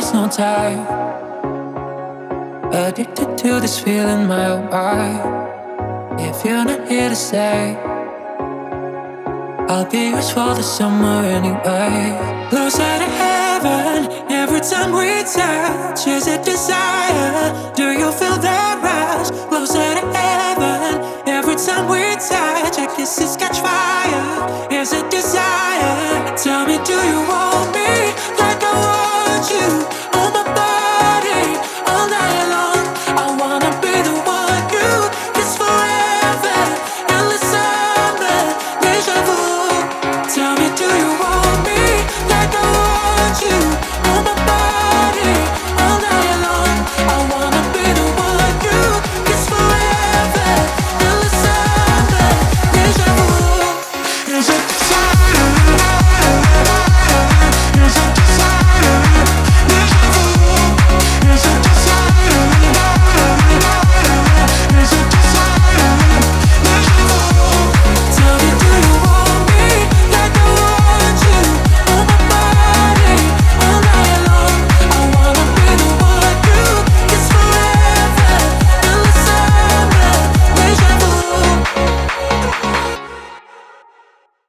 is no time. Addicted to this feeling, my oh my. If you're not here to stay, I'll be yours for the summer anyway. Closer to heaven, every time we touch, is it desire? Do you feel that rush? Closer to heaven, every time we touch, our kisses catch fire. Is it desire? Tell me, do you want